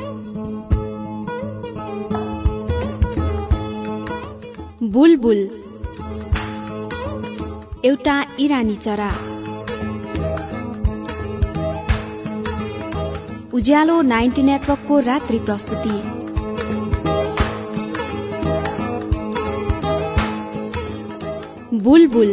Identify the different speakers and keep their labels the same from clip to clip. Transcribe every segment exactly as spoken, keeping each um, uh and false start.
Speaker 1: बुलबुल एउटा इरानी चरा। उज्यालो नाइन्टी नेटवर्कको रात्रि प्रस्तुति। बुलबुल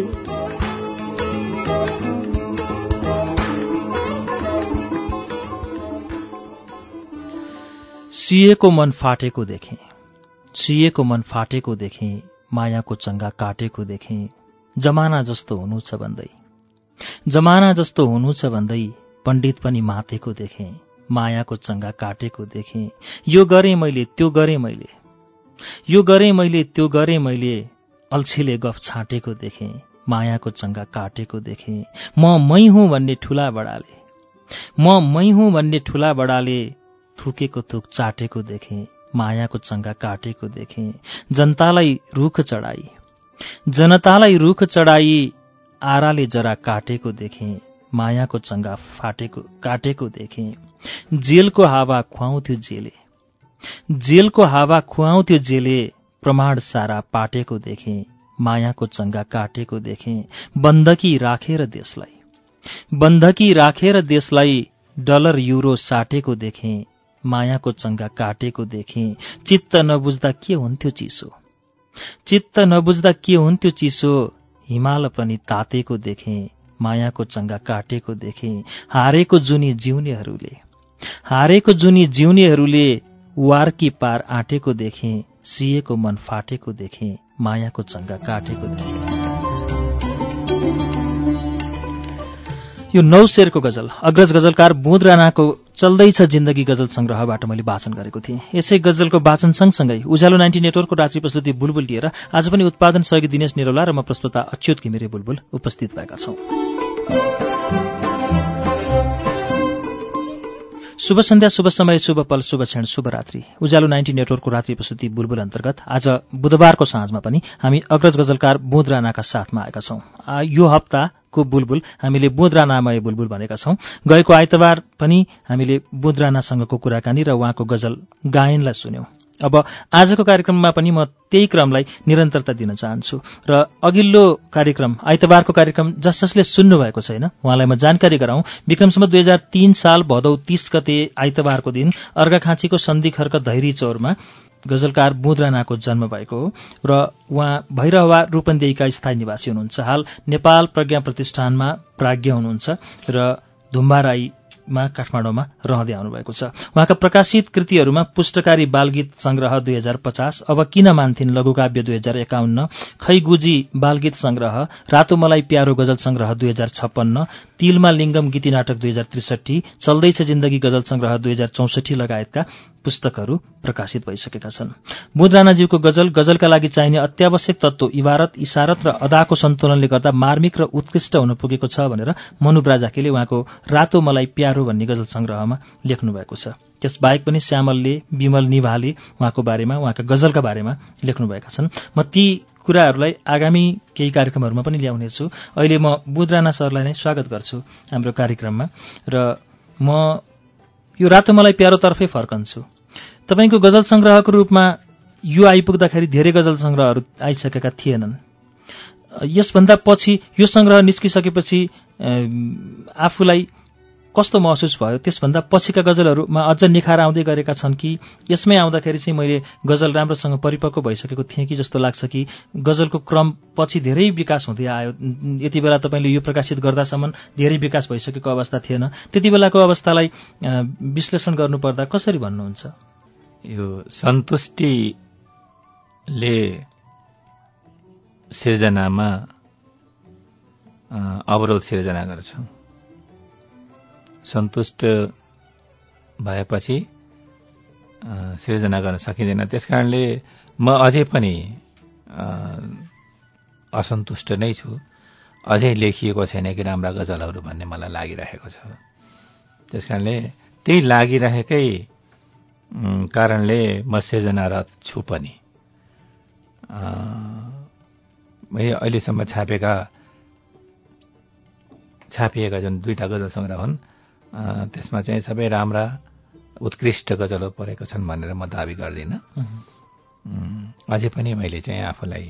Speaker 2: सिएको मन फाटेको देखेँ, सिएको मन फाटेको देखेँ, मायाको चङ्गा काटेको देखेँ। जमाना जस्तो हुनु छ भन्दै, जमाना जस्तो हुनु छ भन्दै पण्डित पनि मातेको देखेँ, मायाको चङ्गा काटेको देखेँ। यो गरेँ मैले त्यो गरेँ मैले, यो गरेँ मैले त्यो गरेँ मैले, अल्छीले गफ छाँटेको देखेँ, मायाको चङ्गा काटेको देखेँ। म मै हुँ भन्ने ठुला बडाले, म मै हुँ भन्ने ठुला बडाले थुकेको थुक चाटेको देखेँ, मायाको चङ्गा काटेको देखेँ। जनतालाई रुख चढाई, जनतालाई रुख चढाई आराले जरा काटेको देखेँ, मायाको चङ्गा फाटेको काटेको देखेँ। जेलको हावा खुवाउँथ्यो जेले, जेलको हावा खुवाउँथ्यो जेले, प्रमाण सारा पाटेको देखेँ, मायाको चङ्गा काटेको देखेँ। बन्धकी राखेर देशलाई, बन्धकी राखेर देशलाई डलर युरो साटेको देखेँ, मायाको चङ्गा काटेको देखेँ। चित्त नबुझ्दा के हुन्थ्यो चिसो, चित्त नबुझ्दा के हुन्थ्यो चिसो, हिमाल पनि तातेको देखेँ, मायाको चङ्गा काटेको देखेँ। हारेको जुनी जिउनेहरूले, हारेको जुनी जिउनेहरूले वारकी पार आँटेको देखेँ, सिएको मन फाटेको देखेँ, मायाको चङ्गा काटेको देखेँ। यो नौ शेरको गजल अग्रज गजलकार बुँद राणाको चल्दैछ जिन्दगी गजल संग्रहबाट मैले वाचन गरेको थिएँ। यसै गजलको वाचन सँगसँगै उज्यालो नाइन्टी नेटवर्कको रात्रि प्रस्तुति बुलबुल लिएर आज पनि उत्पादन सहयोगी दिनेश निरौला र म प्रस्तुता अच्युत घिमिरे बुलबुल उपस्थित भएका छौं। शुभ सन्ध्या, शुभ समय, शुभ पल, शुभ क्षण, शुभ रात्रि। उज्यालो नाइन्टी नेटवर्कको रात्रि प्रस्तुति बुलबुल अन्तर्गत आज बुधबारको साँझमा पनि हामी अग्रज गजलकार बुँद राणाका साथमा आएका छौं। यो हप्ताको बुलबुल हामीले बुँद राणामय बुलबुल भनेका छौं। गएको आइतबार पनि हामीले बुँद राणासँगको कुराकानी र उहाँको गजल गायनलाई सुन्यौं। अब आजको कार्यक्रममा पनि म त्यही क्रमलाई निरन्तरता दिन चाहन्छु र अघिल्लो कार्यक्रम आइतबारको कार्यक्रम जस जसले सुन्नुभएको छैन उहाँलाई म जानकारी गराउँ। विक्रमसम्म दुई हजार तीन साल भदौ तीस गते आइतबारको दिन अर्घाखाँचीको सन्धिखर्क धैरी चौरमा गजलकार बुँद राणाको जन्म भएको हो र उहाँ भैरहवा रूपन्देहीका स्थायी निवासी हुनुहुन्छ। हाल नेपाल प्रज्ञा प्रतिष्ठानमा प्राज्ञ हुनुहुन्छ र धुम्बाराई मा काठमाडौँमा रहँदै आउनुभएको छ। उहाँका प्रकाशित कृतिहरूमा पुष्टकारी बालगीत संग्रह दुई हजार पचास, अब किन मान्थिन् लघुकाव्य दुई हजार एकाउन्न, खैगुजी बालगीत संग्रह, रातो मलाई प्यारो गजल संग्रह दुई हजार छप्पन्न, तिलमा लिङ्गम गीति नाटक दुई हजार त्रिसठी, चल्दैछ जिन्दगी गजल संग्रह दुई हजार चौसठी लगायतका पुस्तकहरू प्रकाशित भइसकेका छन्। बुँद राणाज्यूको गजल गजलका लागि चाहिने अत्यावश्यक तत्त्व इबारत, इशारत र अदाको सन्तुलनले गर्दा मार्मिक र उत्कृष्ट हुन पुगेको छ भनेर मनु ब्राजाकीले उहाँको रातो मलाई प्यारो भन्ने गजल संग्रहमा लेख्नु भएको छ। त्यसबाहेक पनि श्यामलले, विमल निभाले उहाँको बारेमा, उहाँका गजलका बारेमा लेख्नुभएका छन्। म ती कुराहरूलाई आगामी केही कार्यक्रमहरूमा पनि ल्याउनेछु। अहिले म बुँद राणा सरलाई नै स्वागत गर्छु हाम्रो कार्यक्रममा र म यो रातो मलाई प्यारोतर्फै फर्कन्छु। तपाईंको गजल संग्रहको रूपमा यो आइपुग्दाखेरि धेरै गजल संग्रहहरू आइसकेका थिएनन्। यसभन्दा पछि यो संग्रह निस्किसकेपछि आफूलाई कस्तो महसुस भयो? त्यसभन्दा पछिका गजलहरूमा अझ निखार आउँदै गरेका छन् कि यसमै आउँदाखेरि चाहिँ मैले गजल राम्रोसँग परिपक्व भइसकेको थिएँ कि जस्तो लाग्छ कि गजलको क्रम पछि धेरै विकास हुँदै आयो? यति बेला तपाईँले यो प्रकाशित गर्दासम्म धेरै विकास भइसकेको अवस्था थिएन। त्यति बेलाको अवस्थालाई विश्लेषण गर्नुपर्दा कसरी भन्नुहुन्छ?
Speaker 3: यो सन्तुष्टिले सिर्जनामा अवरोध सिर्जना गर्छ। सन्तुष्ट भएपछि सिर्जना गर्न सकिँदैन। त्यसकारणले म अझै पनि असन्तुष्ट नै छु। अझै लेखिएको छैन कि राम्रा गजलहरू भन्ने मलाई लागिरहेको छ। त्यसकारणले त्यही लागिरहेकै कारणले म सिर्जनारत छु पनि। मैले अहिलेसम्म छापेका छापिएका जुन दुईटा गजल संग्रह हुन् त्यसमा चाहिँ सबै राम्रा उत्कृष्ट गजलहरू पढेको छन् भनेर म दाबी गर्दिनँ। अझै पनि मैले चाहिँ आफूलाई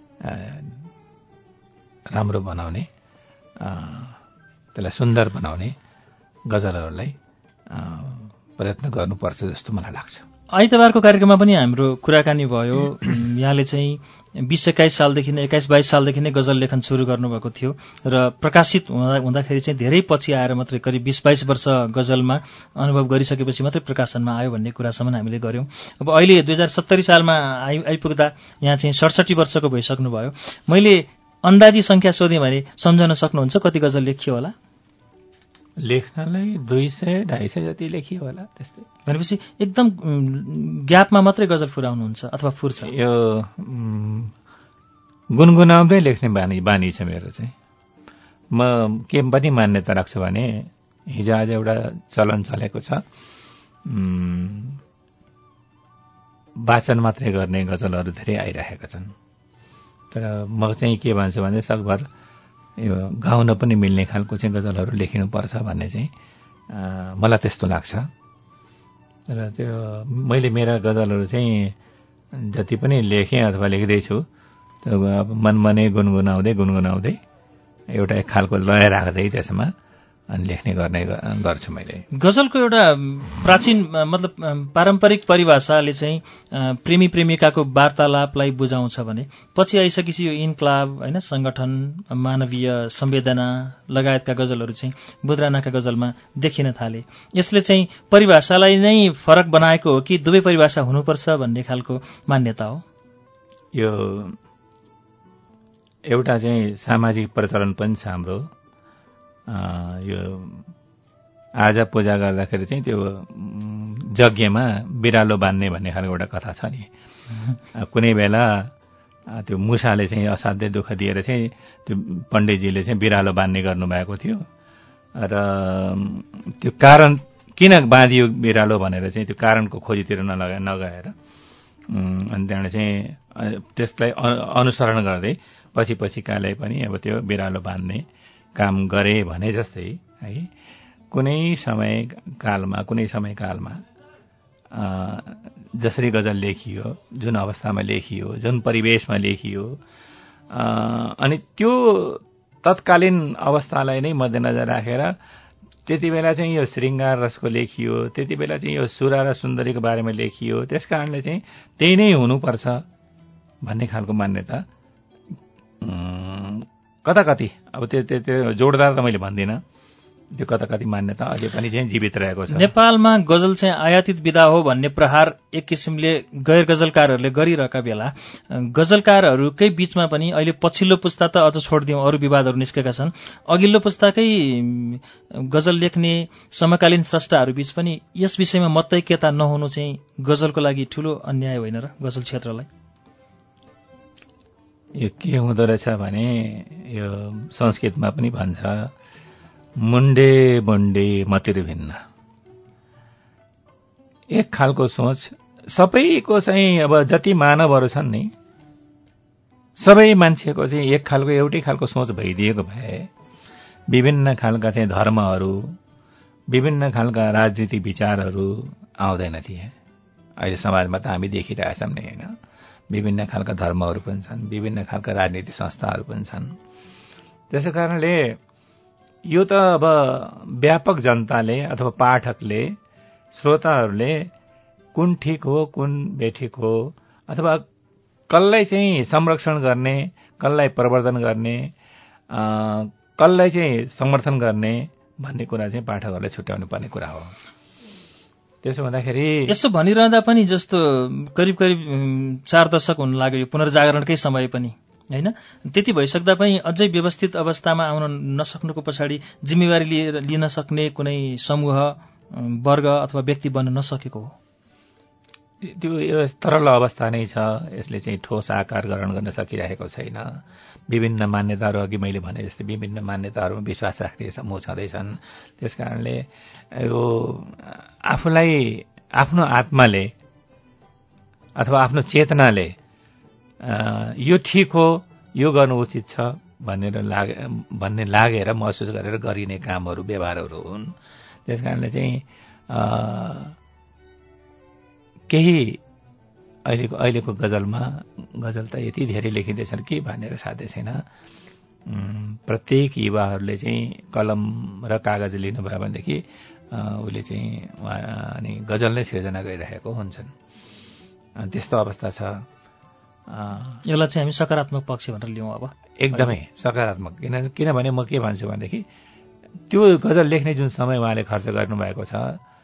Speaker 3: राम्रो बनाउने, त्यसलाई सुन्दर बनाउने गजलहरूलाई प्रयत्न गर्नुपर्छ जस्तो मलाई लाग्छ।
Speaker 2: आइतबारको कार्यक्रममा पनि हाम्रो कुराकानी भयो। यहाँले चाहिँ बिस एक्काइस सालदेखि नै एक्काइस बाइस सालदेखि नै गजल लेखन सुरु गर्नुभएको थियो र प्रकाशित हुँदा हुँदाखेरि चाहिँ धेरै पछि आएर मात्रै करिब बिस बाइस वर्ष गजलमा अनुभव गरिसकेपछि मात्रै प्रकाशनमा आयो भन्ने कुरासम्म हामीले गऱ्यौँ। अब अहिले दुई हजार सत्तरी सालमा आइ आइपुग्दा यहाँ चाहिँ सडसठी वर्षको भइसक्नुभयो। मैले अन्दाजी सङ्ख्या सोधेँ भने सम्झन सक्नुहुन्छ कति गजल लेखियो होला?
Speaker 3: लेख्नलाई दुई सय ढाई सय जति लेखियो होला त्यस्तै।
Speaker 2: भनेपछि एकदम ग्यापमा मात्रै गजल फुराउनुहुन्छ अथवा फुर्छ?
Speaker 3: यो गुनगुनाउँदै लेख्ने बानी बानी छ मेरो चाहिँ। म के पनि मान्यता राख्छु भने हिजो आज एउटा चलन चलेको छ, वाचन मात्रै गर्ने गजलहरू धेरै आइरहेका छन्। तर म चाहिँ के भन्छु भने सकभर यो गाउन पनि मिल्ने खालको चाहिँ गजलहरू लेखिनुपर्छ भन्ने चाहिँ मलाई त्यस्तो लाग्छ। र त्यो मैले मेरा गजलहरू चाहिँ जति पनि लेखेँ अथवा लेख्दैछु त्यो अब मनमनै गुनगुनाउँदै गुनगुनाउँदै एउटा एक खालको लय राख्दै त्यसमा अनि लेख्ने गर्ने गर्छु मैले।
Speaker 2: गजलको एउटा प्राचीन मतलब पारम्परिक परिभाषाले चाहिँ प्रेमी प्रेमिकाको वार्तालापलाई बुझाउँछ भने पछि आइसकेपछि यो इन्क्लाब होइन, सङ्गठन, मानवीय संवेदना लगायतका गजलहरू चाहिँ बुद्रानाका गजलमा देखिन थाले। यसले चाहिँ परिभाषालाई नै फरक बनाएको हो कि दुवै परिभाषा हुनुपर्छ भन्ने खालको मान्यता हो?
Speaker 3: यो एउटा चाहिँ सामाजिक प्रचलन पनि छ हाम्रो। यो आजा पूजा गर्दाखेरि चाहिँ त्यो यज्ञमा बिरालो बान्ने भन्ने खालको एउटा कथा छ नि। कुनै बेला त्यो मुसाले चाहिँ असाध्यै दुःख दिएर चाहिँ त्यो पण्डितजीले चाहिँ बिरालो बान्ने गर्नुभएको थियो र त्यो कारण किन बाँधियो बिरालो भनेर चाहिँ त्यो कारणको खोजीतिर नलगा नगएर अनि त्यहाँबाट चाहिँ त्यसलाई अनुसरण गर्दै पछि पछि काले पनि अब त्यो बिरालो बान्ने काम गरे भने जस्तै है कुनै समय कालमा कुनै समयकालमा जसरी गजल लेखियो, जुन अवस्थामा लेखियो, जुन परिवेशमा लेखियो, अनि त्यो तत्कालीन अवस्थालाई नै मध्यनजर राखेर त्यति बेला चाहिँ यो श्रृङ्गार रसको लेखियो, त्यति बेला चाहिँ यो सुरा र सुन्दरीको बारेमा लेखियो, त्यस कारणले चाहिँ त्यही नै हुनुपर्छ भन्ने खालको मान्यता कता कति अब त्यो त्यो जोडदार त मैले भन्दिनँ, त्यो कता कति मान्यता अहिले पनि चाहिँ जीवित रहेको छ।
Speaker 2: नेपालमा गजल चाहिँ आयातित विधा हो भन्ने प्रहार एक किसिमले गैर गजलकारहरूले गरिरहेका बेला गजलकारहरूकै बीचमा पनि अहिले पछिल्लो पुस्ता त अझ छोडिदिउँ, अरू विवादहरू निस्केका छन्, अघिल्लो पुस्ताकै गजल लेख्ने समकालीन स्रष्टाहरू बीच पनि यस विषयमा मतैक्यता नहुनु चाहिँ गजलको लागि ठूलो अन्याय होइन र गजल क्षेत्रलाई?
Speaker 3: यो के हुँदो रहेछ भने यो संस्कृतमा पनि भन्छ मुन्डे मुन्डे मतिर भिन्न। एक खालको सोच सबैको चाहिँ अब जति मानवहरू छन् नि सबै मान्छेको चाहिँ एक खालको एउटै खालको सोच भइदिएको भए विभिन्न खालका चाहिँ धर्महरू, विभिन्न खालका राजनीतिक विचारहरू आउँदैन थिए। अहिले समाजमा त हामी देखिरहेछौँ नि होइन, विभिन्न खालका धर्महरू पनि छन्, विभिन्न खालका राजनीतिक संस्थाहरू पनि छन्। त्यसै कारणले यो त अब व्यापक जनताले अथवा पाठकले, श्रोताहरूले कुन ठिक हो कुन बेठिक हो अथवा कसलाई चाहिँ संरक्षण गर्ने, कसलाई प्रवर्धन गर्ने, कसलाई चाहिँ समर्थन गर्ने भन्ने कुरा चाहिँ पाठकहरूले छुट्याउनु पर्ने कुरा हो। त्यसो भन्दाखेरि
Speaker 2: यसो भनिरहँदा पनि जस्तो करिब करिब चार दशक हुन लाग्यो यो पुनर्जागरणकै समय पनि होइन, त्यति भइसक्दा पनि अझै व्यवस्थित अवस्थामा आउन नसक्नुको पछाडि जिम्मेवारी लिएर लिन सक्ने कुनै समूह, वर्ग अथवा व्यक्ति बन्न नसकेको हो?
Speaker 3: त्यो यो तरल अवस्था नै छ। यसले चाहिँ ठोस आकार ग्रहण गर्न सकिरहेको छैन। विभिन्न मान्यताहरू अघि मैले भने जस्तै विभिन्न मान्यताहरूमा विश्वास राख्ने समूह छँदैछन्। त्यस कारणले यो आफूलाई आफ्नो आत्माले अथवा आफ्नो चेतनाले यो ठिक हो, यो गर्नु उचित छ भनेर लागे भन्ने लागेर महसुस गरेर गरिने कामहरू व्यवहारहरू हुन्। त्यस कारणले चाहिँ केही अहिलेको अहिलेको गजलमा गजल त यति धेरै लेखिँदैछन् के भनेर साध्य छैन। प्रत्येक युवाहरूले चाहिँ कलम र कागज लिनुभयो भनेदेखि उसले चाहिँ अनि गजल नै सिर्जना गरिरहेको हुन्छन्। त्यस्तो अवस्था छ।
Speaker 2: यसलाई चाहिँ हामी सकारात्मक पक्ष भनेर लिउँ अब।
Speaker 3: एकदमै सकारात्मक। किन किनभने म के भन्छु भनेदेखि त्यो गजल लेख्ने जुन समय उहाँले खर्च गर्नुभएको छ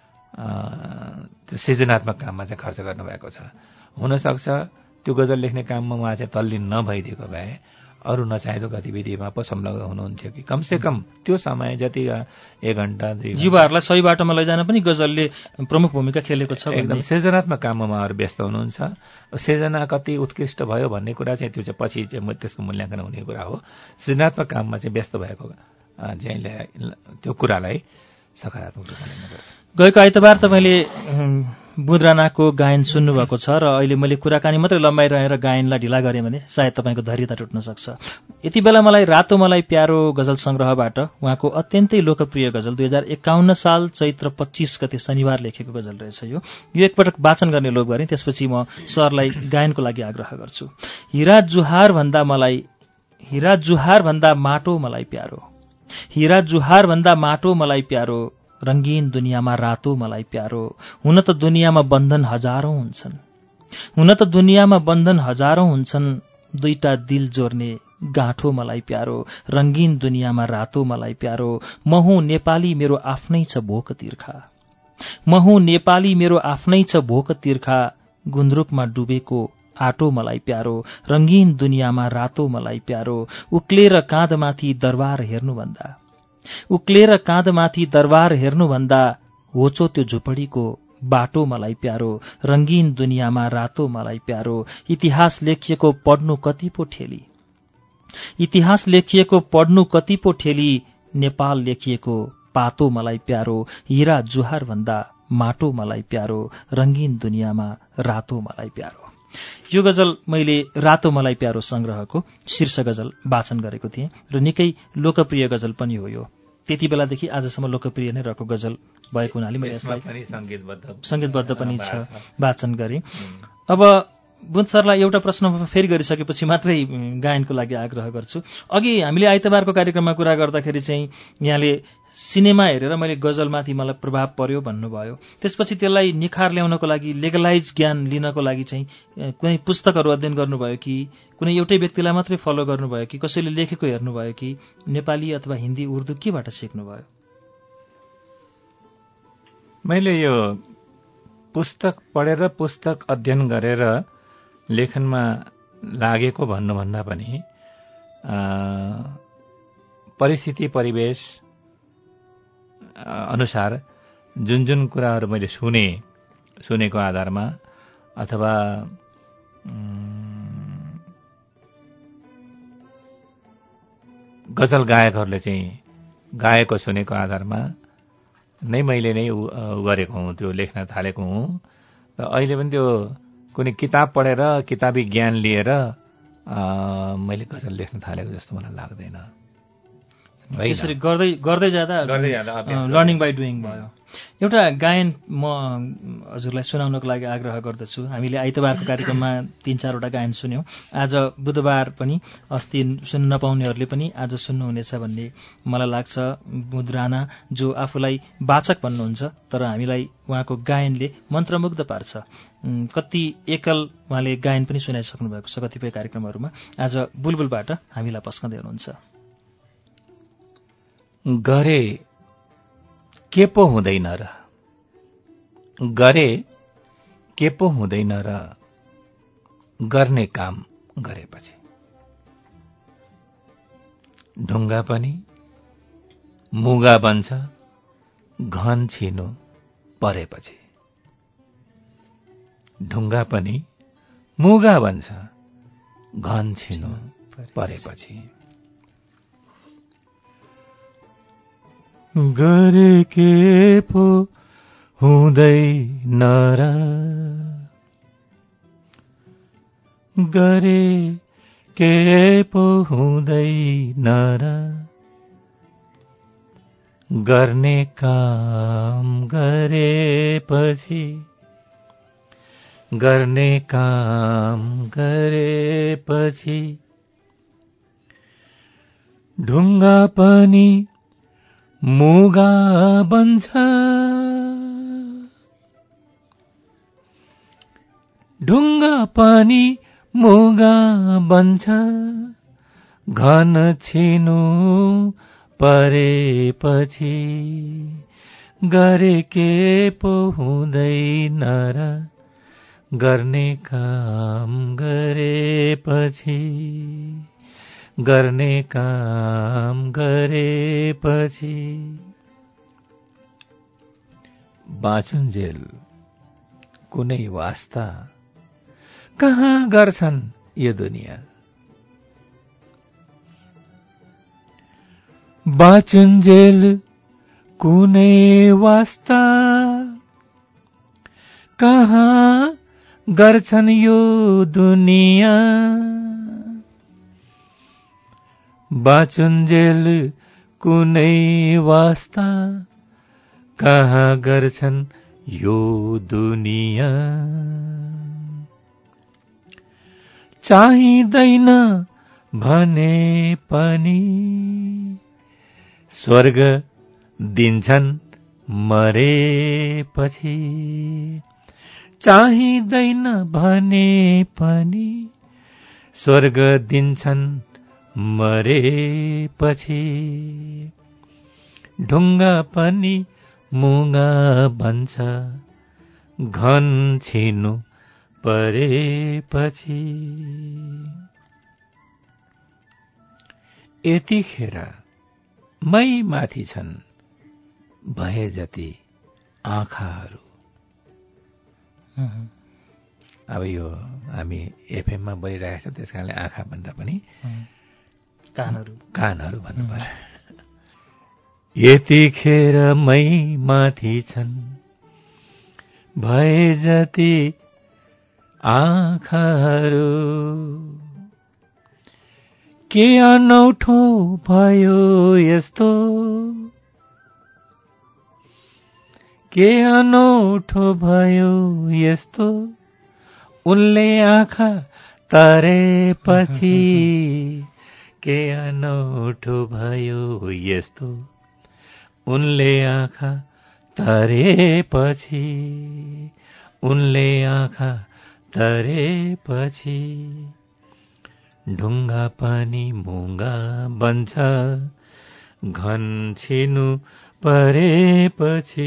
Speaker 3: त्यो सृजनात्मक काममा चाहिँ खर्च गर्नुभएको छ। हुनसक्छ त्यो गजल लेख्ने काममा उहाँ चाहिँ तल्लीन नभइदिएको भए अरू नचाहिँदो गतिविधिमा पो संलग्न हुनुहुन्थ्यो कि कमसेकम त्यो समय जति एक घण्टा दुई
Speaker 2: युवाहरूलाई सही बाटोमा लैजान पनि गजलले प्रमुख भूमिका खेलेको छ।
Speaker 3: एकदम सृजनात्मक काममा उहाँहरू व्यस्त हुनुहुन्छ। सृजना कति उत्कृष्ट भयो भन्ने कुरा चाहिँ त्यो चाहिँ पछि चाहिँ त्यसको मूल्याङ्कन हुने कुरा हो। सृजनात्मक काममा चाहिँ व्यस्त भएको चाहिँ त्यो कुरालाई सकारात्मक रूपमा लिनुपर्छ।
Speaker 2: गएको आइतबार तपाईँले बुध राणाको गायन सुन्नुभएको छ र अहिले मैले कुराकानी मात्रै लम्बाइरहेर गायनलाई ढिला गरेँ भने सायद तपाईँको धैर्यता टुट्न सक्छ। यति बेला मलाई रातो मलाई प्यारो गजल सङ्ग्रहबाट उहाँको अत्यन्तै लोकप्रिय गजल दुई हजार एकाउन्न साल चैत्र पच्चिस गते शनिबार लेखेको गजल रहेछ। यो यो एकपटक वाचन गर्ने लोभ गरेँ, त्यसपछि म सरलाई गायनको लागि आग्रह गर्छु। हिरा जुहार भन्दा मलाई हिरा जुहार भन्दा माटो मलाई प्यारो, हिरा जुहार भन्दा माटो मलाई प्यारो, रंगीन दुनियाँमा रातो मलाई प्यारो। हुन त दुनियाँमा बन्धन हजारौं हुन्छन्, हुन त दुनियाँमा बन्धन हजारौं हुन्छन्, दुईटा दिल जोड्ने गाँठो मलाई प्यारो। रंगीन दुनियाँमा रातो मलाई प्यारो। म हुँ नेपाली मेरो आफ्नै छ भोक तिर्खा, म हुँ नेपाली मेरो आफ्नै छ भोक तिर्खा, गुन्द्रुकमा डुबेको आटो मलाई प्यारो। रंगीन दुनियाँमा रातो मलाई प्यारो। उक्लेर काँधमाथि दरबार हेर्नुभन्दा, उक्लेर काँधमाथि दरबार हेर्नुभन्दा, होचो त्यो झुपडीको बाटो मलाई प्यारो। रंगीन दुनियाँमा रातो मलाई प्यारो। इतिहास लेखिएको पढ्नु कति पो ठेली, इतिहास लेखिएको पढ्नु कति पो ठेली, नेपाल लेखिएको पातो मलाई प्यारो। हिरा जुहार भन्दा माटो मलाई प्यारो, रंगीन दुनियाँमा रातो मलाई प्यारो। यो गजल मैले रातो मलाई प्यारो संग्रहको शीर्ष गजल वाचन गरेको थिएँ र निकै लोकप्रिय गजल पनि हो। यो त्यति बेलादेखि आजसम्म लोकप्रिय नै रहेको गजल भएको हुनाले मैले यसलाई संगीतबद्ध पनि छ वाचन गरेँ। अब बुध सरलाई एउटा प्रश्न फेरि गरिसकेपछि मात्रै गायनको लागि आग्रह गर्छु। अघि हामीले आइतबारको कार्यक्रममा कुरा गर्दाखेरि चाहिँ यहाँले सिनेमा हेरेर मैले गजलमाथि मलाई प्रभाव पर्यो भन्नुभयो। त्यसपछि त्यसलाई निखार ल्याउनको लागि लेगलाइज ज्ञान लिनको लागि चाहिँ कुनै पुस्तकहरू अध्ययन गर्नुभयो कि कुनै एउटै व्यक्तिलाई मात्रै फलो गर्नुभयो कि कसैले लेखेको हेर्नुभयो कि नेपाली अथवा हिन्दी उर्दू केबाट सिक्नुभयो?
Speaker 3: मैले यो पुस्तक पढेर पुस्तक अध्ययन गरेर लेखनमा लागेको भन्नुभन्दा पनि परिस्थिति परिवेश अनुसार जुन जुन कुराहरू मैले सुने सुनेको आधारमा अथवा गजल गायकहरूले चाहिँ गाएको सुनेको आधारमा नै मैले नै गरेको हुँ, त्यो लेख्न थालेको हुँ। र अहिले पनि त्यो कुनै किताब पढेर किताबी ज्ञान लिएर मैले गजल लेख्न थालेको जस्तो मलाई लाग्दैन।
Speaker 2: त्यसरी गर्दै गर्दै जाँदा लर्निङ बाई डुइङ भयो। एउटा गायन म हजुरलाई सुनाउनको लागि आग्रह गर्दछु। हामीले आइतबारको कार्यक्रममा तीन चारवटा गायन सुन्यौँ। आज बुधबार पनि अस्ति सुन्न नपाउनेहरूले पनि आज सुन्नुहुनेछ भन्ने मलाई लाग्छ। बुध राणा जो आफूलाई वाचक भन्नुहुन्छ तर हामीलाई उहाँको गायनले मन्त्रमुग्ध पार्छ। कति एकल उहाँले गायन पनि सुनाइसक्नु भएको छ कतिपय कार्यक्रमहरूमा। आज बुलबुलबाट हामीलाई पस्कँदै हुनुहुन्छ।
Speaker 3: गरे के पो हुँदैन र, गरे के पो हुँदैन र, गर्ने काम गरेपछि ढुङ्गा पनि मुगा बन्छ घन छिनु परेपछि, ढुङ्गा पनि मुगा बन्छ घन छिनु परेपछि। गरे के पो हुँदैन र, गरे के पो हुँदैन र, गर्ने काम गरेपछि गर्ने काम गरेपछि ढुङ्गा पनि मुगा बन्छ, ढुङ्गा पनि मुगा बन्छ, घन छिनु परेपछि गरे के पो हुँदैन र, गर्ने काम गरेपछि, गर्ने काम गरेपछि बाँचुन्जेल कुनै वास्ता कहाँ गर्छन् यो दुनिया, बाँचुन्जेल कुनै वास्ता कहाँ गर्छन् यो दुनिया, बाँचुन्जेल कुनै वास्ता कहाँ गर्छन् यो दुनिया, चाहिँदैन भने पनि स्वर्ग दिन्छन् मरेपछि, चाहिँदैन भने पनि स्वर्ग दिन्छन् मरेपछि, ढुङ्गा पनि मुगा बन्छ, घन छिनु परेपछि। यतिखेर मै माथि छन् भए जति आँखाहरू। अब यो हामी एफएममा बोलिरहेको छ, त्यस कारणले आँखा भन्दा पनि
Speaker 2: कानहरू
Speaker 3: कानहरू भन्नु पर्यो। यतिखेर मै माथि छन् भए जति आँखाहरू, के अनौठो भयो यस्तो, के अनौठो भयो यस्तो, उनले आँखा तरेपछि, के अनौठो भयो यस्तो, उनले आँखा तरेपछि, उनले आँखा तरेपछि, ढुङ्गा पनि मुगा बन्छ, घन छिनु परेपछि।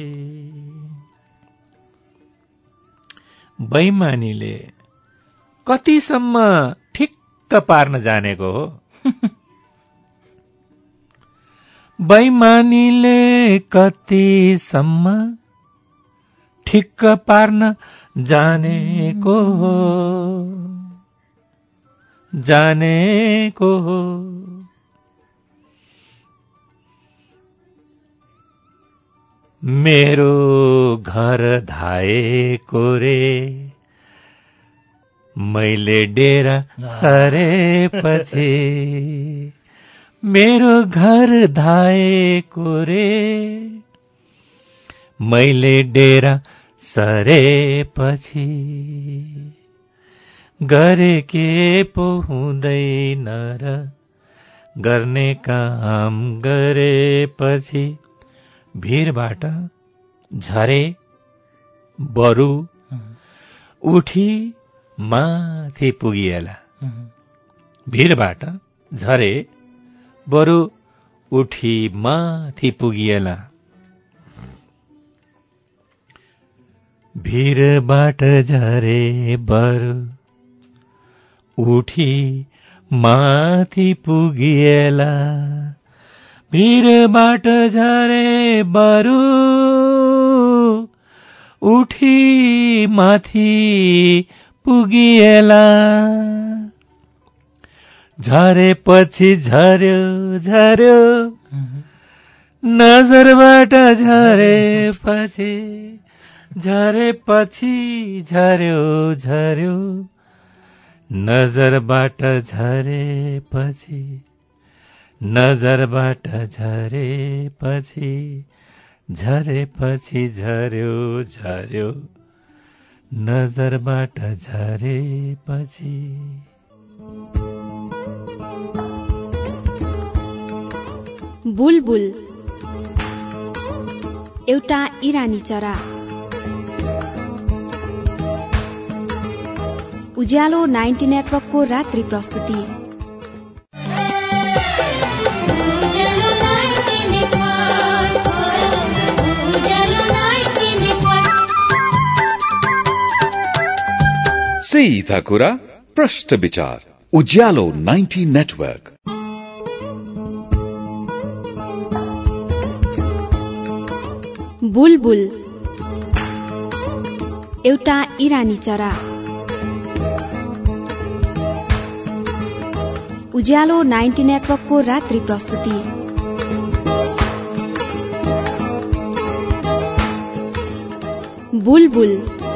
Speaker 3: बैमानीले कतिसम्म ठिक्क पार्न जानेको हो, बैमानीले कतिसम्म ठिक्क पार्न जानेको हो, जानेको हो। मेरो घर धाएको रे, मैले डेरा सरेपछि, मेरो घर धाएको रे, मैले डेरा सरेपछि, गरे के पो हुँदैन र, गर्ने काम गरेपछि, भिरबाट झरे बरु उठी माथि पुगिएला, भिरबाट झरे बरु उठी माथि पुगिएला, भिरबाट झरे बरु उठी माथि पुगिएला, भिरबाट झरे बरु उठी माथि पुगिएला, झरेपछि झर्यो झर्यो, नजरबाट झरेपछि, झरेपछि झर्यो झर्यो, नजरबाट झरेपछि, नजरबाट झरेपछि, झरेपछि झर्यो झर्यो, नजरबाट झरेपछि
Speaker 1: बुलबुल एउटा इरानी चरा। उज्यालो नाइन्टी नेटवर्कको रात्रि प्रस्तुति।
Speaker 4: सीधा कुरा प्रश्न विचार उज्यालो नाइन्टी नेटवर्क।
Speaker 1: बुलबुल एउटा इरानी चरा। उज्यालो नाइन्टी नेटवर्कको रात्रि प्रस्तुति। बुलबुल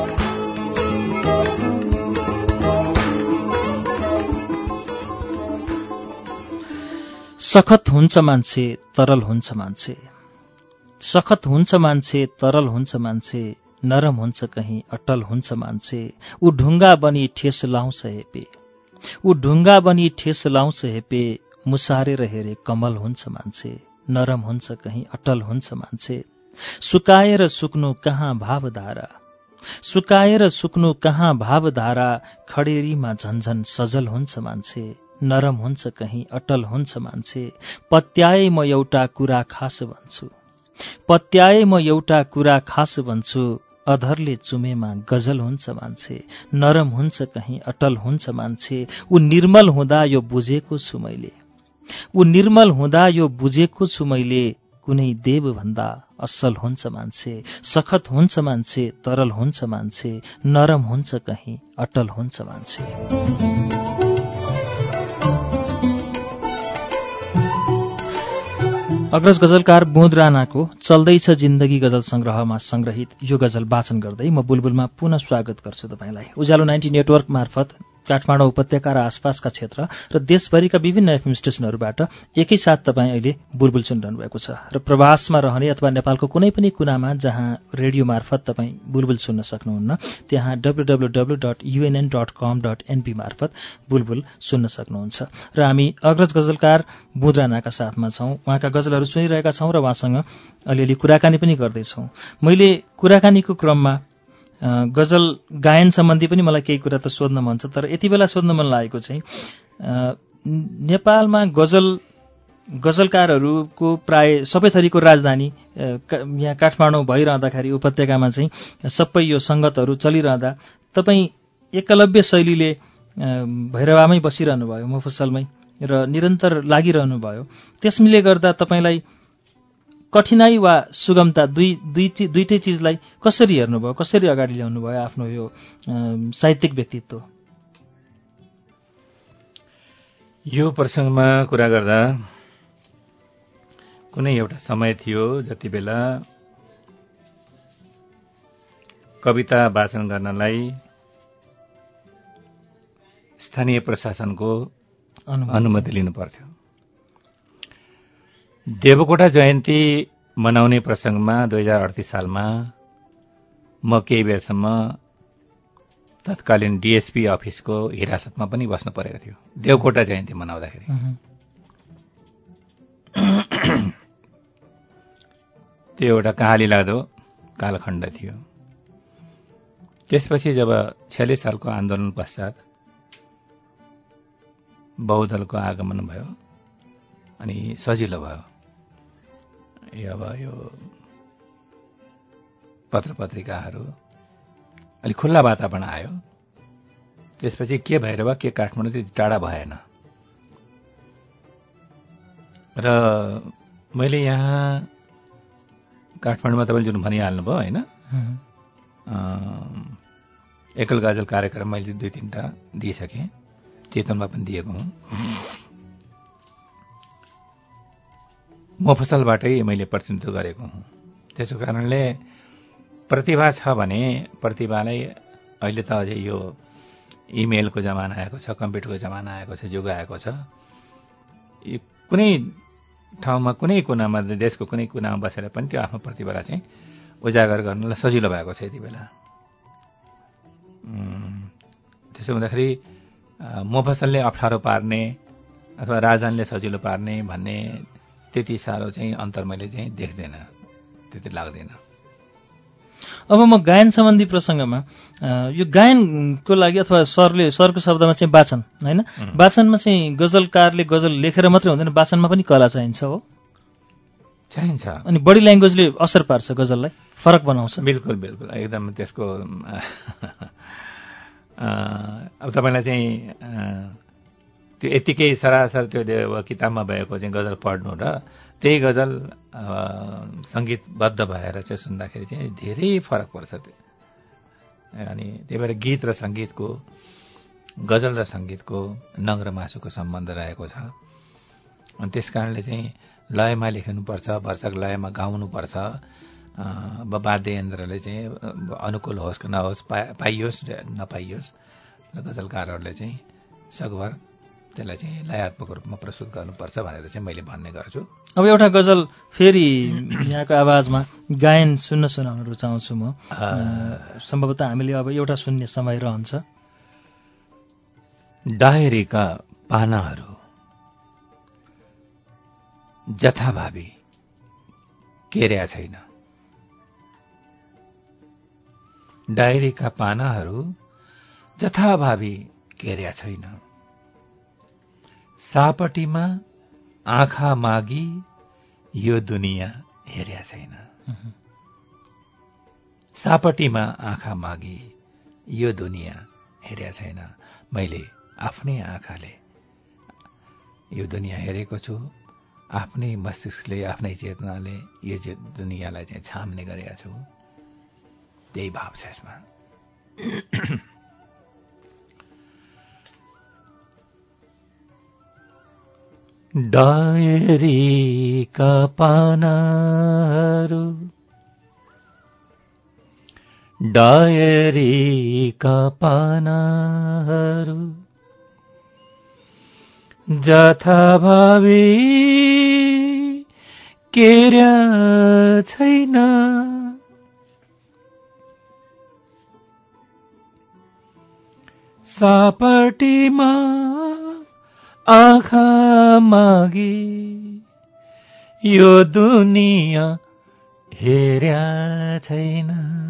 Speaker 2: सखत हुन्छ मान्छे तरल हुन्छ मान्छे, सखत हुन्छ मान्छे तरल हुन्छ मान्छे, नरम हुन्छ कहीं अटल हुन्छ मान्छे। ऊ ढुङ्गा बनी ठेस लाउँछ हेपे, ऊ ढुङ्गा बनी ठेस लाउँछ हेपे, मुसारेर हेरे कमल हुन्छ मान्छे, नरम हुन्छ कहीं अटल हुन्छ मान्छे। सुकाएर सुक्नु कहाँ भावधारा, सुकाएर सुक्नु कहाँ भावधारा, खडेरीमा झन्झन सजल हुन्छ मान्छे, नरम हुन्छ कहीं अटल हुन्छ मान्छे। पत्याए म एउटा कुरा खास भन्छु, पत्याए म एउटा कुरा खास भन्छु, अधरले चुमेमा गजल हुन्छ मान्छे, नरम हुन्छ कहीं अटल हुन्छ मान्छे। ऊ निर्मल हुँदा यो बुझेको छु मैले, ऊ निर्मल हुँदा यो बुझेको छु मैले, कुनै देव भन्दा असल हुन्छ मान्छे, सखत हुन्छ मान्छे तरल हुन्छ मान्छे, नरम हुन्छ कहीं अटल हुन्छ मान्छे। अग्रज गजलकार बुँद राणाको चल्दैछ जिन्दगी गजल संग्रहमा संग्रहित यो गजल वाचन गर्दै म बुलबुलमा पुनः स्वागत गर्छु तपाईलाई। उज्यालो नाइन्टी नेटवर्क मार्फत काठमाडौँ उपत्यका र आसपासका क्षेत्र र देशभरिका विभिन्न एफएम स्टेशनहरूबाट एकैसाथ तपाईँ अहिले बुलबुल सुनिरहनु भएको छ र प्रवासमा रहने अथवा नेपालको कुनै पनि कुनामा जहाँ रेडियो मार्फत तपाईँ बुलबुल सुन्न सक्नुहुन्न त्यहाँ W W W dot UNN dot com dot NP मार्फत बुलबुल सुन्न सक्नुहुन्छ। र हामी अग्रज गजलकार बुँद राणाका साथमा छौँ, उहाँका गजलहरू सुनिरहेका छौँ र उहाँसँग अलिअलि कुराकानी पनि गर्दैछौँ। मैले कुराकानीको क्रममा गजल गायन सम्बन्धी पनि मलाई केही कुरा त सोध्न मन छ, तर यति बेला सोध्न मन लागेको चाहिँ नेपालमा गजल गजलकारहरूको प्राय सबै थरीको राजधानी यहाँ काठमाडौँ भइरहँदाखेरि उपत्यकामा चाहिँ सबै यो सङ्गतहरू चलिरहँदा तपाईँ एकलव्य शैलीले भैरवामै बसिरहनु भयो, मफसलमै, र निरन्तर लागिरहनु भयो। त्यसले गर्दा तपाईँलाई कठिनाई वा सुगमता दुई दुई दुईटै चिजलाई कसरी हेर्नुभयो, कसरी अगाडि ल्याउनु भयो आफ्नो यो साहित्यिक व्यक्तित्व?
Speaker 3: यो प्रसङ्गमा कुरा गर्दा कुनै एउटा समय थियो जति बेला कविता वाचन गर्नलाई स्थानीय प्रशासनको अनुमति लिनु पर्थ्यो। देवकोटा जयन्ती मनाउने प्रसङ्गमा दुई हजार अडतिस सालमा म केही बेरसम्म तत्कालीन डीएसपी अफिसको हिरासतमा पनि बस्नु परेको थियो देवकोटा जयन्ती मनाउँदाखेरि। त्यो एउटा कहाली लाग्दो कालखण्ड थियो। त्यसपछि जब छयालिस सालको आन्दोलन पश्चात बहुदलको आगमन भयो अनि सजिलो भयो, अब यो पत्र पत्रिकाहरू अलिक खुल्ला वातावरण आयो। त्यसपछि के भएर वा के काठमाडौँ त्यति टाढा भएन र मैले यहाँ काठमाडौँमा तपाईँले जुन भनिहाल्नुभयो होइन, एकल गजल कार्यक्रम मैले दुई तिनवटा दिइसकेँ, चेतनमा पनि दिएको हुँ। मफसलबाटै मैले प्रतिनिधित्व गरेको हुँ। त्यसो कारणले प्रतिभा छ भने प्रतिभालाई अहिले त अझै यो इमेलको जमाना आएको छ, कम्प्युटरको जमाना आएको छ, युग आएको छ। यो कुनै ठाउँमा कुनै कुनामा देशको कुनै कुनामा बसेर पनि त्यो आफ्नो प्रतिभालाई चाहिँ उजागर गर्नलाई सजिलो भएको छ यति बेला। त्यसो हुँदाखेरि मोफसलले अप्ठ्यारो पार्ने अथवा राजनले सजिलो पार्ने भन्ने त्यति साह्रो चाहिँ अन्तर मैले चाहिँ देख्दैन, त्यति लाग्दैन।
Speaker 2: अब म गायन सम्बन्धी प्रसङ्गमा यो गायनको लागि अथवा सरले सरको शब्दमा चाहिँ वाचन होइन, वाचनमा चाहिँ गजलकारले गजल लेखेर मात्रै हुँदैन, वाचनमा पनि कला चाहिन्छ हो,
Speaker 3: चाहिन्छ। अनि
Speaker 2: बडी ल्याङ्ग्वेजले असर पार्छ गजललाई, फरक बनाउँछ।
Speaker 3: बिल्कुल बिल्कुल एकदम त्यसको अब तपाईँलाई चाहिँ त्यो यतिकै सरासर त्यो किताबमा भएको चाहिँ गजल पढ्नु र त्यही गजल सङ्गीतबद्ध भएर चाहिँ सुन्दाखेरि चाहिँ धेरै फरक पर्छ त्यो। अनि त्यही भएर गीत र सङ्गीतको, गजल र सङ्गीतको नङ र मासुको सम्बन्ध रहेको छ। अनि त्यस कारणले चाहिँ लयमा लेख्नुपर्छ, भर्सक लयमा गाउनुपर्छ। अब वाद्य यन्त्रले चाहिँ अनुकूल होस् कि नहोस्, पाइयोस् नपाइयोस्, र गजलकारहरूले चाहिँ सकभर त्यसलाई चाहिँ लयात्मक रूपमा प्रस्तुत गर्नुपर्छ भनेर चाहिँ मैले भन्ने गर्छु।
Speaker 2: अब एउटा गजल फेरि यहाँको आवाजमा गायन सुन्न सुनाउन रुचाउँछु म। सम्भवतः हामीले अब एउटा सुन्ने समय रहन्छ।
Speaker 3: डायरीका पानाहरू जथाभावी केर्या छैन, डायरीका पानाहरू जथाभावी केर्या छैन, सापटीमा आँखा मागी यो दुनियाँ हेर्या छैन, सापटीमा आँखा मागी यो दुनियाँ हेर्या छैन। मैले आफ्नै आँखाले यो दुनियाँ हेरेको छु, आफ्नै मस्तिष्कले, आफ्नै चेतनाले यो दुनियाँलाई चाहिँ छाम्ने गरेका छु। त्यही भाव छ यसमा। डायरीका पानाहरू डायरीका पानाहरू जथाभावी केर्या छैन, सापटीमा आँखा मागी यो दुनियाँ हेर्या छैन,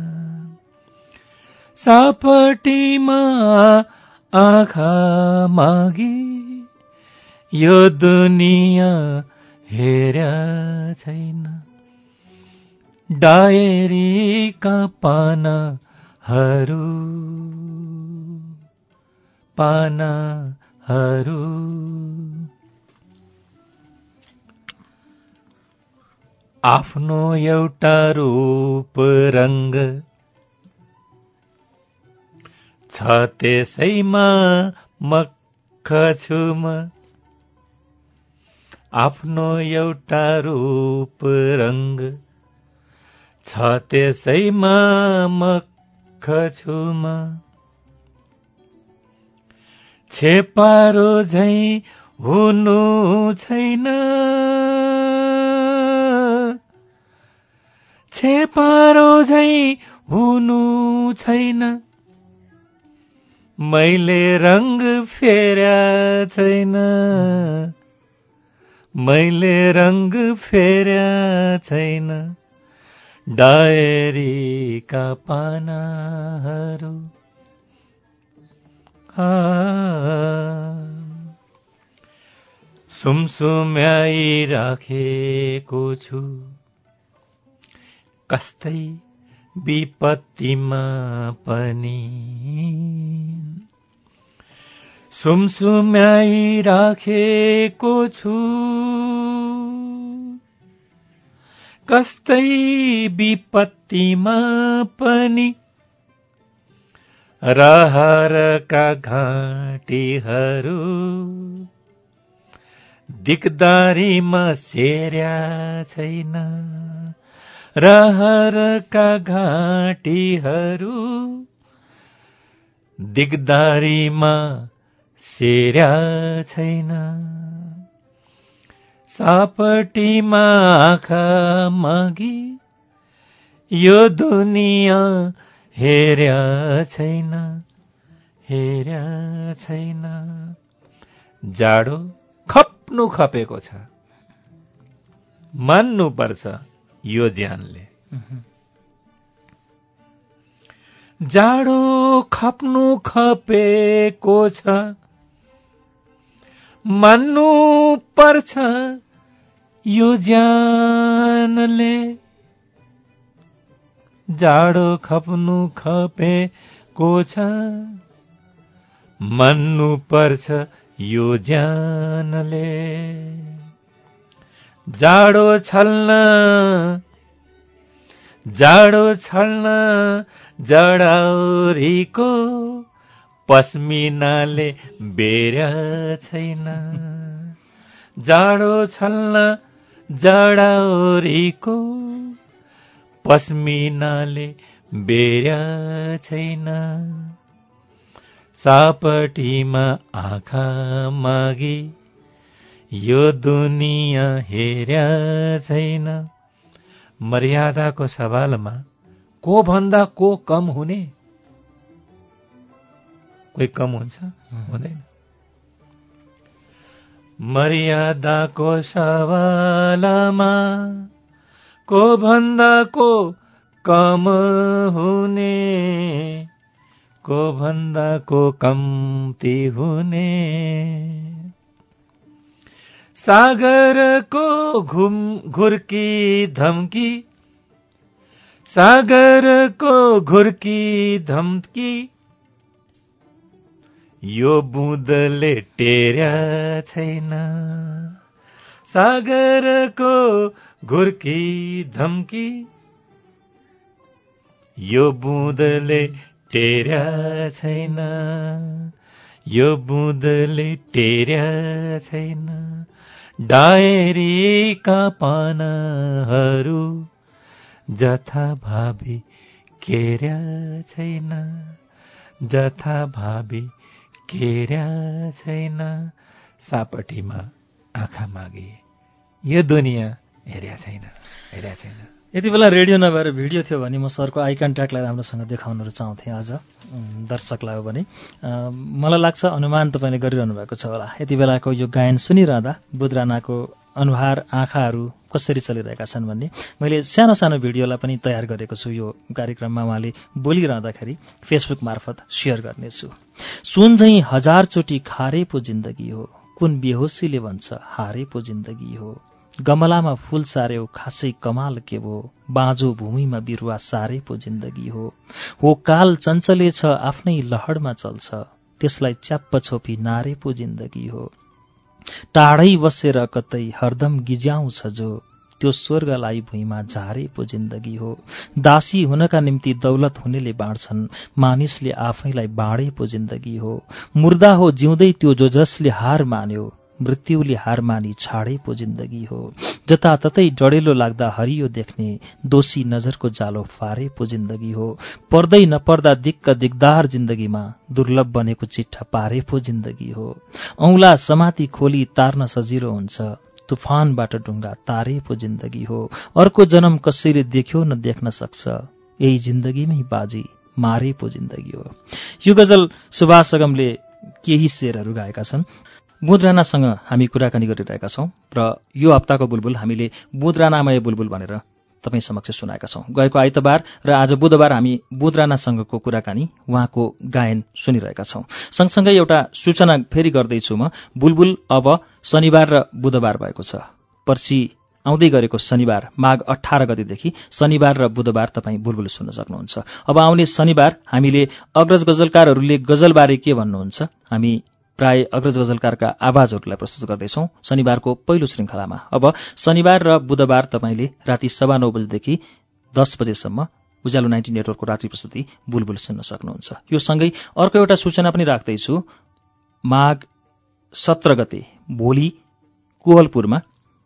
Speaker 3: सापटीमा आँखा मागी यो दुनियाँ हेर्या छैन, डायरीका पानाहरू पानाहरू आफ्नो एउटा रूप रङ्ग छ, त्यसैमा मक्ख छु म, आफ्नो एउटा रूप रङ्ग छ, त्यसैमा मक्ख छु म, छेपारो झै हुनु छैन, छेपारो झै हुनु छैन, मैले रङ्ग फेर्या छैन, मैले रङ्ग फेर्या छैन, डायरीका पानाहरू सुमसुम्याइराखेको छु, कस्तै विपत्तिमा पनि सुमसुम्याइराखेको छु, कस्तै विपत्तिमा पनि रहरका घाँटीहरू दिगदारीमा सेर्या छैन, रहरका घाँटीहरू दिगदारीमा सेर्या छैन, सापटीमा आँखा मागी यो दुनियाँ हेर्या छैन हेर्या छैन जाडो खप्नु खपेको छ मान्नुपर्छ यो ज्यानले जाडो खप्नु खपेको छ मान्नु पर्छ यो ज्यानले जाडो खप्नु खपेको छ मान्नु पर्छ यो ज्यानले जाडो छल्न जाडो छल्न जडाउरीको पस्मिनाले बेर्या छैन जाडो छल्न जडाउरीको पस्मिनाले बेर्या छैन सापटीमा आँखा मागी यो दुनिया हेर्या छैन मर्यादाको सवालमा को भन्दा को कम हुने कोही कम हुन्छ हुँदैन मर्यादाको सवालमा को भन्दा को कम हुने को भन्दा को कम्ती हुने सागरको घुम घुर्की धम्की सागरको घुर्की धम्की यो बुँदले टेर्या छैन सागरको घुर्की धम्की यो बुँदले टेर्या छैन यो बुँदले टेर्या छैन डायरीका पानाहरू जथा भावी केर्या छैन जथा भावी केर्या छैन सापटीमा आँखा मागे यो दुनिया हेर्या छैन हेर्या छैन
Speaker 2: यति बेला रेडियो नभएर भिडियो थियो भने म सरको आई कन्ट्याक्टलाई राम्रोसँग देखाउन रुचाउँथेँ आज दर्शकलाई हो भने मलाई लाग्छ अनुमान तपाईँले गरिरहनु भएको छ होला यति बेलाको यो गायन सुनिरहँदा बुध राणाको अनुहार आँखाहरू कसरी चलिरहेका छन् भन्ने मैले सानो सानो भिडियोलाई पनि तयार गरेको छु यो कार्यक्रममा उहाँले बोलिरहँदाखेरि फेसबुक मार्फत सेयर गर्नेछु सुन झैँ हजारचोटि खारे पो जिन्दगी हो कुन बेहोसीले भन्छ हारे पो जिन्दगी हो गमलामा फूल सार्यो खासै कमाल के भो बाँझो भूमिमा बिरुवा सारे पो जिन्दगी हो हो काल चञ्चले छ आफ्नै लहरमा चल्छ त्यसलाई च्याप्प छोपी नारे पो जिन्दगी हो टाढै बसेर कतै हरदम गिज्याउँछ जो त्यो स्वर्गलाई भुइँमा झारे पो जिन्दगी हो दासी हुनका निम्ति दौलत हुनेले बाँड्छन् मानिसले आफैलाई बाँडे पो जिन्दगी हो मुर्दा हो जिउँदै त्यो जो जसले हार मान्यो मृत्युले हार मानी छाडे पो जिन्दगी हो जताततै डढेलो लाग्दा हरियो देख्ने दोषी नजरको जालो फारे पो जिन्दगी हो पर्दै नपर्दा दिक्क दिगदार जिन्दगीमा दुर्लभ बनेको चिट्ठा पारे पो जिन्दगी हो औंला समाती खोली तार्न सजिलो हुन्छ तुफानबाट ढुङ्गा तारे पो जिन्दगी हो अर्को जन्म कसैले देख्यो न देख्न सक्छ यही जिन्दगीमै बाजी मारे पो जिन्दगी हो यो गजल सुभाष सगमले केही शेरहरू गाएका छन् बुध राणासँग हामी कुराकानी गरिरहेका छौं र यो हप्ताको बुलबुल हामीले बुध राणामय बुलबुल भनेर तपाईँ समक्ष सुनाएका छौं गएको आइतबार र आज बुधबार हामी बुध राणासँगको कुराकानी उहाँको गायन सुनिरहेका छौं सँगसँगै एउटा सूचना फेरि गर्दैछु म बुलबुल अब शनिबार र बुधबार भएको छ पर्सि आउँदै गरेको शनिबार माघ अठार गतेदेखि शनिबार र बुधबार तपाईँ बुलबुल सुन्न सक्नुहुन्छ अब आउने शनिबार हामीले अग्रज गजलकारहरूले गजलबारे के भन्नुहुन्छ हामी प्राय अग्रज गजलकारका आवाजहरूलाई प्रस्तुत गर्दैछौं शनिबारको पहिलो श्रृङ्खलामा अब शनिबार र बुधबार तपाईँले राति सवा नौ बजेदेखि दस बजेसम्म उज्यालो नाइन्टी नेटवर्कको रात्रि प्रस्तुति बुलबुल सुन्न सक्नुहुन्छ यो सँगै अर्को एउटा सूचना पनि राख्दैछु माघ सत्र गते भोलि कोहलपुरमा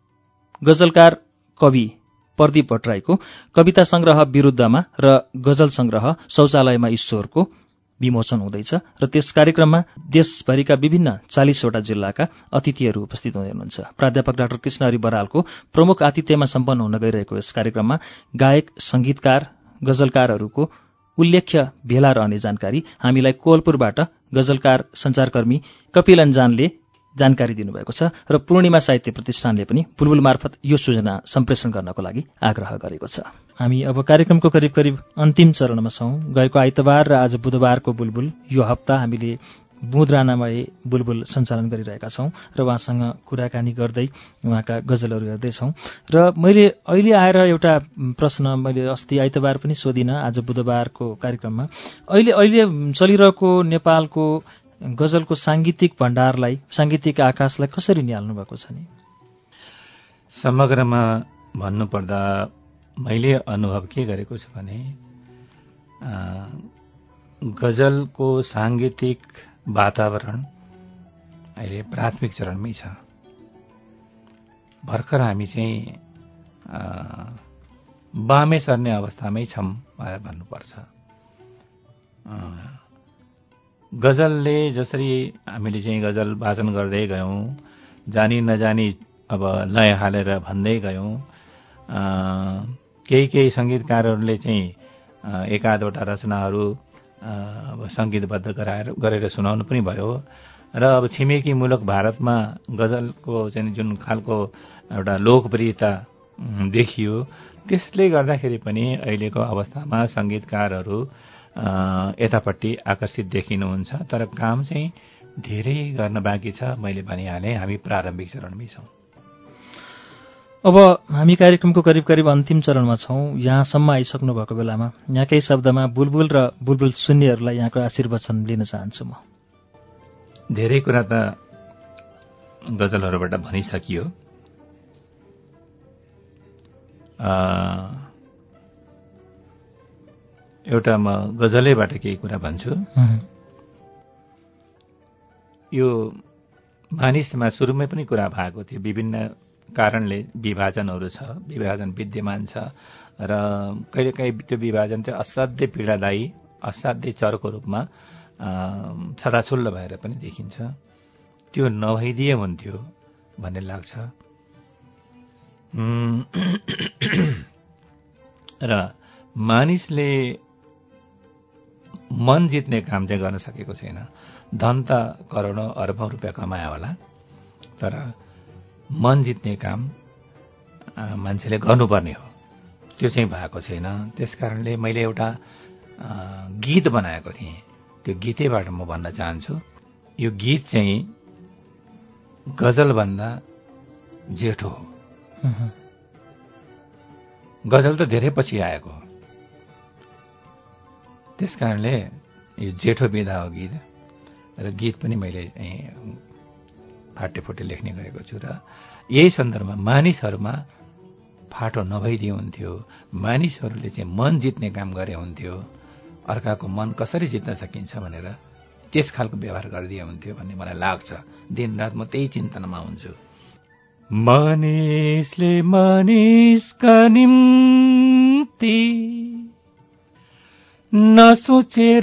Speaker 2: गजलकार कवि प्रदीप भट्टराईको कविता संग्रह विरुद्धमा र गजल संग्रह शौचालयमा ईश्वरको विमोचन हुँदैछ र त्यस कार्यक्रममा देशभरिका विभिन्न चालीसवटा जिल्लाका अतिथिहरू उपस्थित हुनुहुन्छ प्राध्यापक डाक्टर कृष्णहरि बरालको प्रमुख आतिथ्यमा सम्पन्न हुन गइरहेको यस कार्यक्रममा गायक संगीतकार गजलकारहरूको उल्लेख्य भेला रहने जानकारी हामीलाई कोवलपुरबाट गजलकार सञ्चारकर्मी कपिल अन्जानले जानकारी दिनुभएको छ र पूर्णिमा साहित्य प्रतिष्ठानले पनि बुलबुल मार्फत यो सूचना सम्प्रेषण गर्नको लागि आग्रह गरेको छ। हामी अब कार्यक्रमको करिब करिब अन्तिम चरणमा छौं। गएको आइतबार र आज बुधबारको बुलबुल यो हप्ता हामीले बुँद राणामय बुलबुल सञ्चालन गरिरहेका छौं र उहाँसँग कुराकानी गर्दै उहाँका गजलहरू हेर्दैछौं। र मैले अहिले आएर एउटा प्रश्न मैले अस्ति आइतबार पनि सोधिनँ, आज बुधबारको कार्यक्रममा अहिले अहिले चलिरहेको नेपालको गजलको साङ्गीतिक भण्डारलाई, साङ्गीतिक आकाशलाई कसरी निहाल्नु भएको छ नि?
Speaker 3: समग्रमा भन्नुपर्दा मैले अनुभव के गरेको छु भने गजलको साङ्गीतिक वातावरण अहिले प्राथमिक चरणमै छ। भर्खर हामी चाहिँ बामे सर्ने अवस्थामै छौँ भनेर भन्नुपर्छ। गजलले जसरी हामीले चाहिँ गजल वाचन गर्दै गयौं, जानी नजानी अब लय हालेर भन्दै गयौं, केही केही संगीतकारहरूले चाहिँ एकाधवटा रचनाहरू अब संगीतबद्ध गराएर गरेर सुनाउनु पनि भयो र अब छिमेकी मुलुक भारतमा गजलको चाहिँ जुन खालको एउटा लोकप्रियता देखियो, त्यसले गर्दाखेरि पनि अहिलेको अवस्थामा संगीतकारहरू यतापट्टि आकर्षित देखिनुहुन्छ। तर काम चाहिँ धेरै गर्न बाँकी छ। मैले भनिहालेँ हामी प्रारम्भिक चरणमै छौँ।
Speaker 2: अब हामी कार्यक्रमको करिब करिब अन्तिम चरणमा छौं। यहाँसम्म आइसक्नु भएको बेलामा यहाँकै शब्दमा बुलबुल र बुलबुल सुन्नेहरूलाई यहाँको आशीर्वचन लिन चाहन्छु म।
Speaker 3: धेरै कुरा त गजलहरूबाट भनिसकियो। एउटा म गजलैबाट केही कुरा भन्छु। यो मानिसमा सुरुमै पनि कुरा भएको थियो, विभिन्न कारणले विभाजनहरू छ, विभाजन विद्यमान छ र कहिलेकाहीँ त्यो विभाजन चाहिँ असाध्यै पीडादायी, असाध्यै चरको रूपमा छताछुल्ल भएर पनि देखिन्छ। त्यो नभइदिए हुन्थ्यो भन्ने लाग्छ। र मानिसले मन जित्ने काम चाहिँ गर्न सकेको छैन। धन त करोडौं अरबौं रुपियाँ कमायो होला, तर मन जित्ने काम मान्छेले गर्नुपर्ने हो, त्यो चाहिँ भएको छैन। त्यसकारणले मैले एउटा गीत बनाएको थिएँ। त्यो गीतैबाट म भन्न चाहन्छु, यो गीत चाहिँ गजलभन्दा जेठो हो। गजल त धेरै पछि आएको हो, त्यसकारणले यो जेठो विधा हो गीत। र गीत पनि मैले फाटेफुटे लेख्ने गरेको छु। र यही सन्दर्भमा मानिसहरूमा फाटो नभइदिए हुन्थ्यो, मानिसहरूले चाहिँ मन जित्ने काम गरे हुन्थ्यो, अर्काको मन कसरी जित्न सकिन्छ भनेर त्यस खालको व्यवहार गरिदिए हुन्थ्यो भन्ने मलाई लाग्छ। दिनरात म त्यही चिन्तनमा हुन्छु। मानिसले मानिसका निम्ति नसोचेर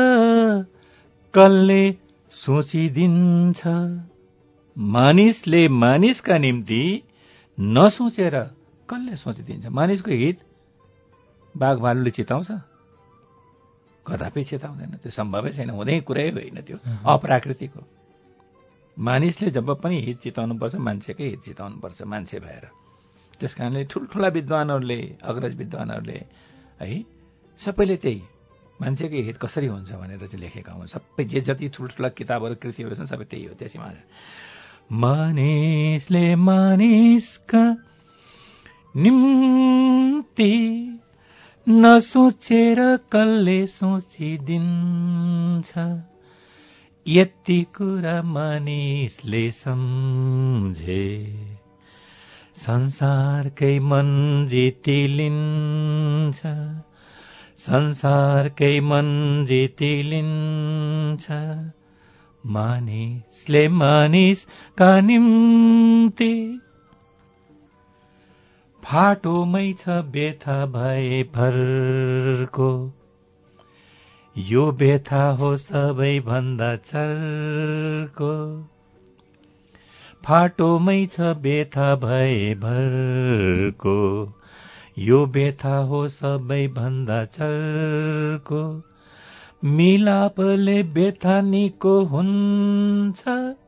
Speaker 3: कसले सोचिदिन्छ। मानिसले मानिसका निम्ति नसोचेर कसले सोचिदिन्छ। मानिसको हित बाघ भालुले चिताउँछ? कदापि चिताउँदैन, त्यो सम्भवै छैन, हुँदै कुरै होइन, त्यो अप्राकृतिक हो। मानिसले जब पनि हित चिताउनुपर्छ, मान्छेकै हित चिताउनुपर्छ मान्छे भएर। त्यसकारणले ठुल्ठुला विद्वानहरूले, अग्रज विद्वानहरूले है सबैले त्यही मान्छेकै हित कसरी हुन्छ भनेर चाहिँ लेखेका हुन्। सबै जे जति ठुल्ठुला किताबहरू कृतिहरू छन् सबै त्यही हो। त्यसैमा मानिसले मानिसका निम्ति नसोचेर कसले सोचिदिन्छ। यति कुरा मानिसले सम्झे संसारकै मन जितिलिन्छ। संसारकै मन जितिलिन्छ। मानिसले मानिसका निम्ति फाटोमै छ व्यथा भए भरको। यो व्यथा हो सबैभन्दा चर्को। फाटोमै छ व्यथा भए भरको। यो व्यथा हो सबैभन्दा चर्को, मिलापले व्यथा निको हुन्छ।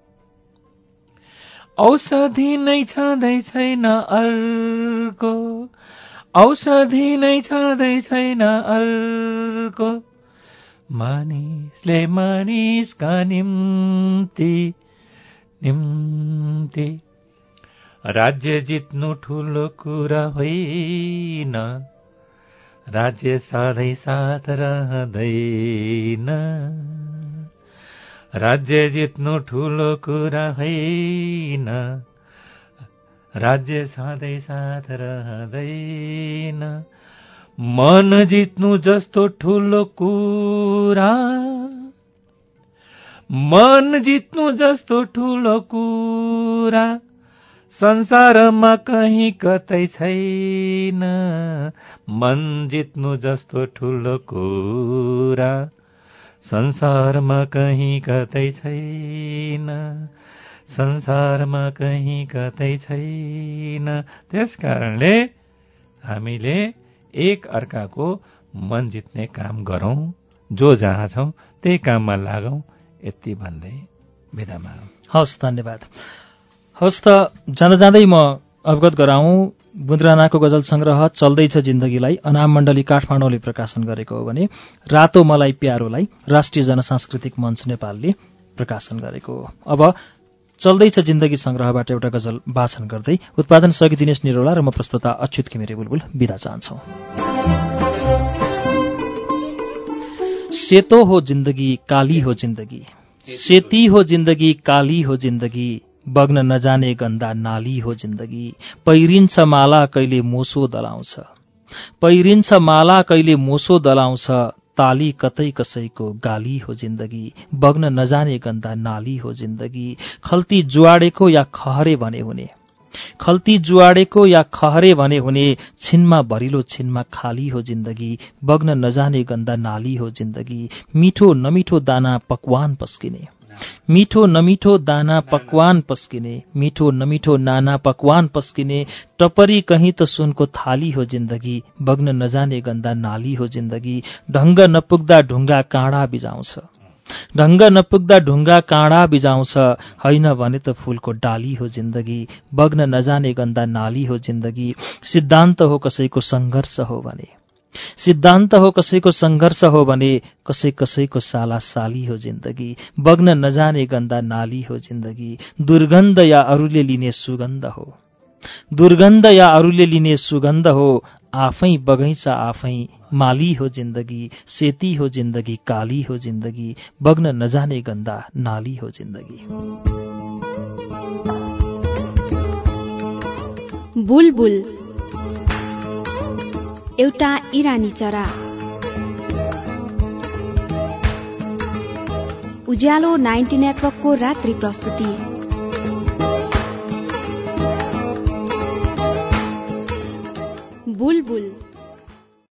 Speaker 3: औषधि नै छँदै छैन अर्को, औषधि नै छँदै छैन अर्को, मानिसले मानिसका निम्ति निम्ति। राज्य जित्नु ठूलो कुरा होइन, राज्य सधैँ साथ रहँदैन। राज्य जित्नु ठूलो कुरा होइन, राज्य सधैँ साथ रहँदैन। मन जित्नु जस्तो ठूलो कुरा, मन जित्नु जस्तो ठूलो कुरा संसारमा कहीं कतै छैन। मन जित्नु जस्तो ठूलो कुरा संसारमा कहीं कतै छैन, संसारमा कहीं कतै छैन। त्यसकारणले हामीले एक अर्काको मन जित्ने काम गरौं, जो जहाँ छौं त्यही काममा लागौं, यति भन्दै बिदा मागौं।
Speaker 2: हस्, धन्यवाद। हस् त जाँदा जाँदै म अवगत गराउँ, बुद्रानाको गजल संग्रह चल्दैछ जिन्दगीलाई अनाम मण्डली काठमाडौँले प्रकाशन गरेको हो भने रातो मलाई प्यारोलाई राष्ट्रिय जनसांस्कृतिक मञ्च नेपालले प्रकाशन गरेको हो। अब चल्दैछ जिन्दगी संग्रहबाट एउटा गजल वाचन गर्दै उत्पादन सहयोगी दिनेश निरौला र म प्रस्तोता अच्युत घिमिरे बुलबुल बिदा चाहन्छौं। सेतो हो जिन्दगी काली हो जिन्दगी, सेती हो जिन्दगी काली हो जिन्दगी, बग्न नजाने गन्दा नाली हो जिन्दगी। पैरिन्छ माला कहिले मोसो दलाउँछ, पैरिन्छ माला कहिले मोसो दलाउँछ, ताली कतै कसैको गाली हो जिन्दगी। बग्न नजाने गन्दा नाली हो जिन्दगी। खल्ती जुवाडेको या खहरे भने हुने, खल्ती जुवाडेको या खहरे भने हुने, छिनमा भरिलो छिनमा खाली हो जिन्दगी। बग्न नजाने गन्दा नाली हो जिन्दगी। मिठो नमिठो दाना पकवान पस्किने, मिठो नमिठो दाना पकवान पस्किने, मिठो नमिठो नाना पकवान पस्किने, टपरी कहीं त सुनको थाली हो जिन्दगी। बग्न नजाने गन्दा नाली हो जिन्दगी। ढंग नपुग्दा ढुङ्गा काँडा बिजाउँछ, ढंग नपुग्दा ढुङ्गा काँडा बिजाउँछ, होइन भने त फूलको डाली हो जिन्दगी। बग्न नजाने गन्दा नाली हो जिन्दगी। सिद्धान्त हो कसैको संघर्ष हो भने, सिद्धान्त हो कसैको संघर्ष हो भने, कसै कसैको साला साली हो जिन्दगी। बग्न नजाने गन्दा नाली हो जिन्दगी। दुर्गन्ध या अरूले लिने सुगन्ध हो, दुर्गन्ध या अरूले लिने सुगन्ध हो, आफै बगैँचा आफै माली हो जिन्दगी। सेती हो जिन्दगी काली हो जिन्दगी। बग्न नजाने गन्दा नाली हो जिन्दगी।
Speaker 1: बुलबुल एउटा इरानी चरा। उज्यालो नाइन्टी नेटवर्कको रात्रि प्रस्तुति। बुलबुल